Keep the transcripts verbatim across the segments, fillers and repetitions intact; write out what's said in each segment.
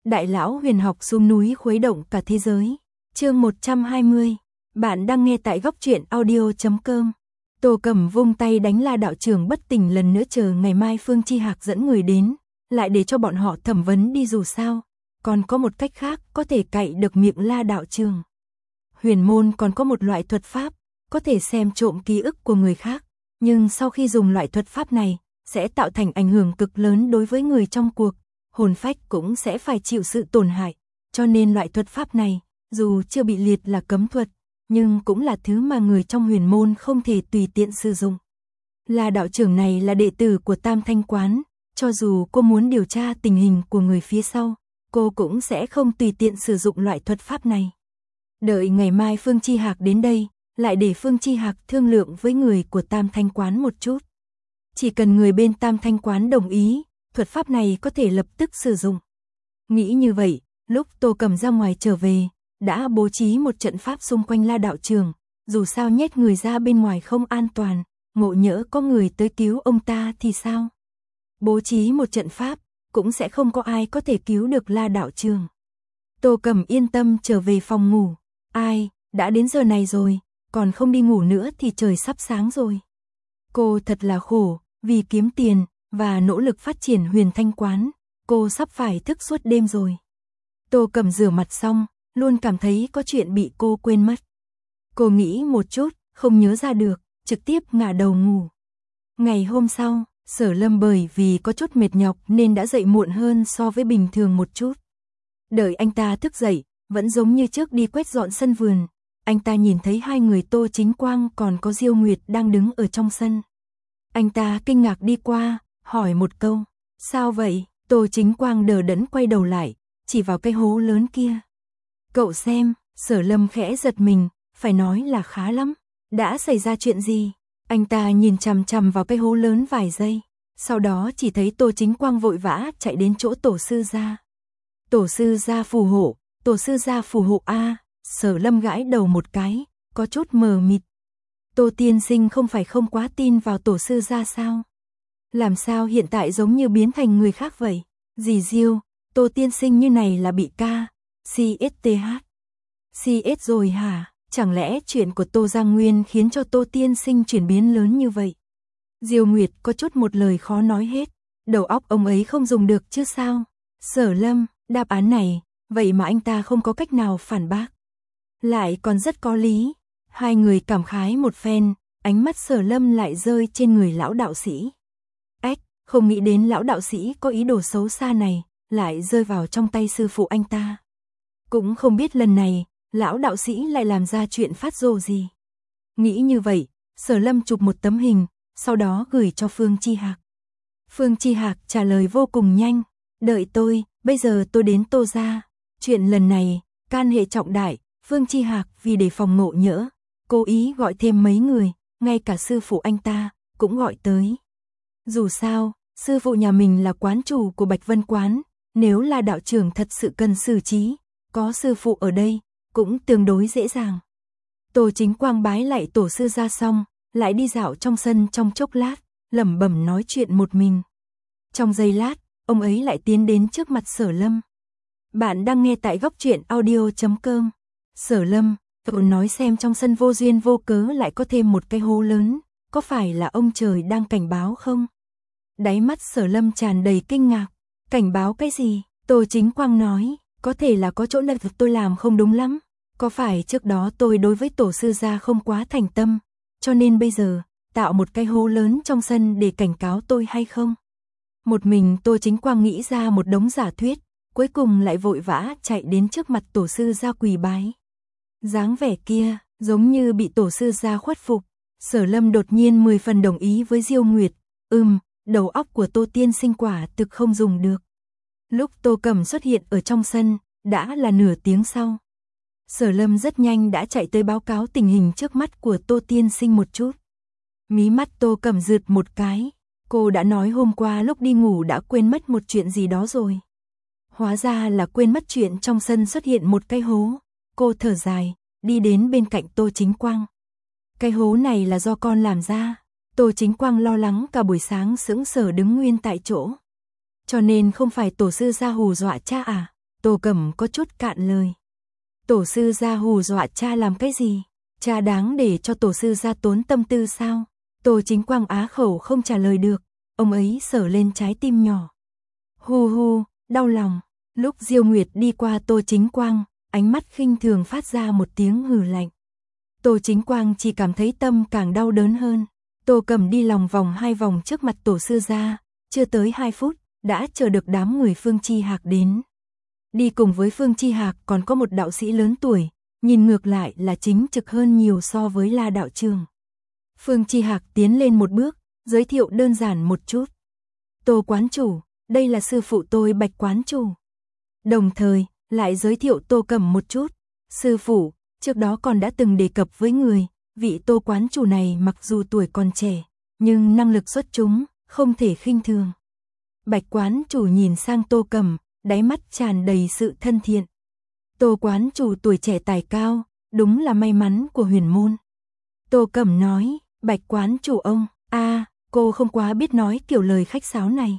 Đại lão huyền học xuống núi khuấy động cả thế giới. Chương một trăm hai mươi. Bạn đang nghe tại góc truyện audio chấm com. Tô Cẩm vung tay đánh La đạo trưởng bất tỉnh lần nữa, chờ ngày mai Phương Chi Hạc dẫn người đến, lại để cho bọn họ thẩm vấn đi, dù sao còn có một cách khác có thể cạy được miệng La đạo trưởng. Huyền môn còn có một loại thuật pháp, có thể xem trộm ký ức của người khác, nhưng sau khi dùng loại thuật pháp này, sẽ tạo thành ảnh hưởng cực lớn đối với người trong cuộc, hồn phách cũng sẽ phải chịu sự tổn hại, cho nên loại thuật pháp này, dù chưa bị liệt là cấm thuật, nhưng cũng là thứ mà người trong huyền môn không thể tùy tiện sử dụng. La đạo trưởng này là đệ tử của Tam Thanh Quán, cho dù cô muốn điều tra tình hình của người phía sau, cô cũng sẽ không tùy tiện sử dụng loại thuật pháp này. Đợi ngày mai Phương Chi Hạc đến đây, lại để Phương Chi Hạc thương lượng với người của Tam Thanh Quán một chút. Chỉ cần người bên Tam Thanh Quán đồng ý, thuật pháp này có thể lập tức sử dụng. Nghĩ như vậy, lúc Tô Cẩm ra ngoài trở về, đã bố trí một trận pháp xung quanh La đạo trưởng, dù sao nhét người ra bên ngoài không an toàn, ngộ nhỡ có người tới cứu ông ta thì sao? Bố trí một trận pháp, cũng sẽ không có ai có thể cứu được La đạo trưởng. Tô Cẩm yên tâm trở về phòng ngủ. Ai, đã đến giờ này rồi, còn không đi ngủ nữa thì trời sắp sáng rồi. Cô thật là khổ, vì kiếm tiền và nỗ lực phát triển Huyền Thanh Quán, cô sắp phải thức suốt đêm rồi. Tô Cẩm rửa mặt xong, luôn cảm thấy có chuyện bị cô quên mất. Cô nghĩ một chút, không nhớ ra được, trực tiếp ngả đầu ngủ. Ngày hôm sau, Sở Lâm bởi vì có chút mệt nhọc nên đã dậy muộn hơn so với bình thường một chút. Đợi anh ta thức dậy, vẫn giống như trước đi quét dọn sân vườn, anh ta nhìn thấy hai người Tô Chính Quang còn có Diêu Nguyệt đang đứng ở trong sân. Anh ta kinh ngạc đi qua, hỏi một câu, sao vậy? Tô Chính Quang đờ đẫn quay đầu lại, chỉ vào cái hố lớn kia. Cậu xem, Sở Lâm khẽ giật mình, phải nói là khá lắm. Đã xảy ra chuyện gì? Anh ta nhìn chằm chằm vào cái hố lớn vài giây, sau đó chỉ thấy Tô Chính Quang vội vã chạy đến chỗ tổ sư gia. Tổ sư gia phù hộ, tổ sư gia phù hộ a. Sở Lâm gãi đầu một cái, có chút mờ mịt. Tô tiên sinh không phải không quá tin vào tổ sư gia sao? Làm sao hiện tại giống như biến thành người khác vậy? Dì Diêu, Tô tiên sinh như này là bị ca, xê ét tê hát. xê ét rồi hả? Chẳng lẽ chuyện của Tô Giang Nguyên khiến cho Tô tiên sinh chuyển biến lớn như vậy? Diêu Nguyệt có chút một lời khó nói hết, đầu óc ông ấy không dùng được chứ sao? Sở Lâm, đáp án này, vậy mà anh ta không có cách nào phản bác. Lại còn rất có lý. Hai người cảm khái một phen, ánh mắt Sở Lâm lại rơi trên người lão đạo sĩ. Ếch, không nghĩ đến lão đạo sĩ có ý đồ xấu xa này, lại rơi vào trong tay sư phụ anh ta. Cũng không biết lần này, lão đạo sĩ lại làm ra chuyện phát rồ gì. Nghĩ như vậy, Sở Lâm chụp một tấm hình, sau đó gửi cho Phương Chi Hạc. Phương Chi Hạc trả lời vô cùng nhanh, đợi tôi, bây giờ tôi đến Tô gia. Chuyện lần này, can hệ trọng đại, Phương Chi Hạc vì để phòng ngộ nhỡ, cố ý gọi thêm mấy người, ngay cả sư phụ anh ta, cũng gọi tới. Dù sao, sư phụ nhà mình là quán chủ của Bạch Vân Quán, nếu là đạo trưởng thật sự cần xử trí, có sư phụ ở đây, cũng tương đối dễ dàng. Tô Chính Quang bái lại tổ sư ra xong, lại đi dạo trong sân trong chốc lát, lẩm bẩm nói chuyện một mình. Trong giây lát, ông ấy lại tiến đến trước mặt Sở Lâm. Bạn đang nghe tại góc truyện audio chấm com. Sở Lâm, cậu nói xem trong sân vô duyên vô cớ lại có thêm một cái hố lớn, có phải là ông trời đang cảnh báo không? Đáy mắt Sở Lâm tràn đầy kinh ngạc. Cảnh báo cái gì? Tô Chính Quang nói, có thể là có chỗ nào tôi làm không đúng lắm. Có phải trước đó tôi đối với tổ sư gia không quá thành tâm, cho nên bây giờ, tạo một cái hố lớn trong sân để cảnh cáo tôi hay không? Một mình Tô Chính Quang nghĩ ra một đống giả thuyết, cuối cùng lại vội vã chạy đến trước mặt tổ sư gia quỳ bái. Dáng vẻ kia, giống như bị tổ sư gia khuất phục. Sở Lâm đột nhiên mười phần đồng ý với Diêu Nguyệt, ừm, đầu óc của Tô tiên sinh quả thực không dùng được. Lúc Tô Cẩm xuất hiện ở trong sân, đã là nửa tiếng sau. Sở Lâm rất nhanh đã chạy tới báo cáo tình hình trước mắt của Tô tiên sinh một chút. Mí mắt Tô Cẩm rượt một cái, cô đã nói hôm qua lúc đi ngủ đã quên mất một chuyện gì đó rồi. Hóa ra là quên mất chuyện trong sân xuất hiện một cái hố. Cô thở dài, đi đến bên cạnh Tô Chính Quang. Cái hố này là do con làm ra. Tô Chính Quang lo lắng cả buổi sáng sững sờ đứng nguyên tại chỗ. Cho nên không phải tổ sư gia hù dọa cha à? Tô Cẩm có chút cạn lời. Tổ sư gia hù dọa cha làm cái gì? Cha đáng để cho tổ sư gia tốn tâm tư sao? Tô Chính Quang á khẩu không trả lời được, ông ấy sờ lên trái tim nhỏ. Hu hu, đau lòng. Lúc Diêu Nguyệt đi qua Tô Chính Quang, ánh mắt khinh thường phát ra một tiếng hừ lạnh. Tô Chính Quang chỉ cảm thấy tâm càng đau đớn hơn. Tô Cẩm đi lòng vòng hai vòng trước mặt tổ sư gia, chưa tới hai phút, đã chờ được đám người Phương Chi Hạc đến. Đi cùng với Phương Chi Hạc còn có một đạo sĩ lớn tuổi, nhìn ngược lại là chính trực hơn nhiều so với La đạo trường. Phương Chi Hạc tiến lên một bước, giới thiệu đơn giản một chút. Tô quán chủ, đây là sư phụ tôi Bạch quán chủ. Đồng thời, lại giới thiệu Tô Cẩm một chút. Sư phụ, trước đó còn đã từng đề cập với người, vị Tô quán chủ này mặc dù tuổi còn trẻ, nhưng năng lực xuất chúng, không thể khinh thường. Bạch quán chủ nhìn sang Tô Cẩm, đáy mắt tràn đầy sự thân thiện. Tô quán chủ tuổi trẻ tài cao, đúng là may mắn của huyền môn. Tô Cẩm nói, Bạch quán chủ ông, a à, cô không quá biết nói kiểu lời khách sáo này.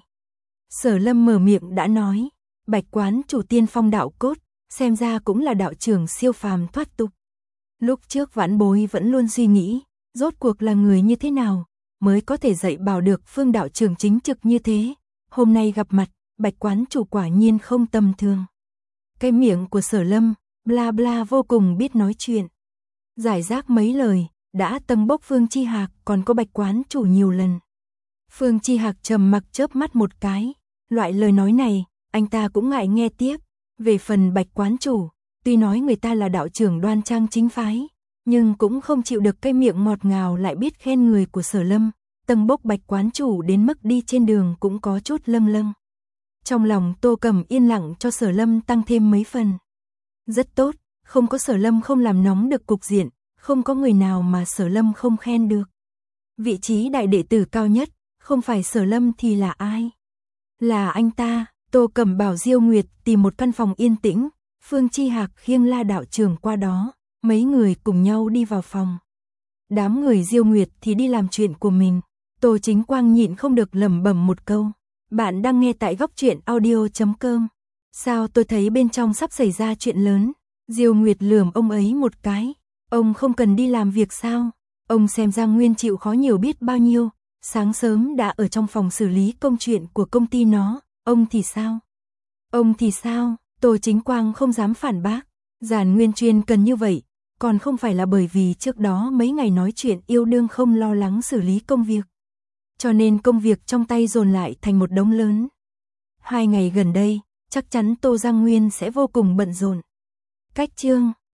Sở Lâm mở miệng đã nói, Bạch quán chủ tiên phong đạo cốt, xem ra cũng là đạo trưởng siêu phàm thoát tục. Lúc trước vãn bối vẫn luôn suy nghĩ, rốt cuộc là người như thế nào, mới có thể dạy bảo được Phương đạo trưởng chính trực như thế. Hôm nay gặp mặt, Bạch quán chủ quả nhiên không tầm thường. Cái miệng của Sở Lâm, bla bla vô cùng biết nói chuyện. Giải rác mấy lời, đã tâng bốc Phương Chi Hạc còn có Bạch quán chủ nhiều lần. Phương Chi Hạc trầm mặc chớp mắt một cái, loại lời nói này, anh ta cũng ngại nghe tiếp. Về phần Bạch quán chủ, tuy nói người ta là đạo trưởng đoan trang chính phái, nhưng cũng không chịu được cái miệng ngọt ngào lại biết khen người của Sở Lâm, tâng bốc Bạch quán chủ đến mức đi trên đường cũng có chút lâng lâng. Trong lòng Tô Cẩm yên lặng cho Sở Lâm tăng thêm mấy phần. Rất tốt, không có Sở Lâm không làm nóng được cục diện, không có người nào mà Sở Lâm không khen được. Vị trí đại đệ tử cao nhất, không phải Sở Lâm thì là ai? Là anh ta. Tô Cẩm bảo Diêu Nguyệt tìm một căn phòng yên tĩnh, Phương Chi Hạc khiêng La đạo trưởng qua đó, mấy người cùng nhau đi vào phòng. Đám người Diêu Nguyệt thì đi làm chuyện của mình. Tô Chính Quang nhịn không được lẩm bẩm một câu. Bạn đang nghe tại góc truyện audio chấm com. Sao tôi thấy bên trong sắp xảy ra chuyện lớn? Diêu Nguyệt lườm ông ấy một cái. Ông không cần đi làm việc sao? Ông xem Giang Nguyên chịu khó nhiều biết bao nhiêu. Sáng sớm đã ở trong phòng xử lý công chuyện của công ty nó. Ông thì sao? Ông thì sao? Tô Chính Quang không dám phản bác. Giản Nguyên Chuyên cần như vậy, còn không phải là bởi vì trước đó mấy ngày nói chuyện yêu đương không lo lắng xử lý công việc. Cho nên công việc trong tay dồn lại thành một đống lớn. Hai ngày gần đây, chắc chắn Tô Giang Nguyên sẽ vô cùng bận rộn. Cách chương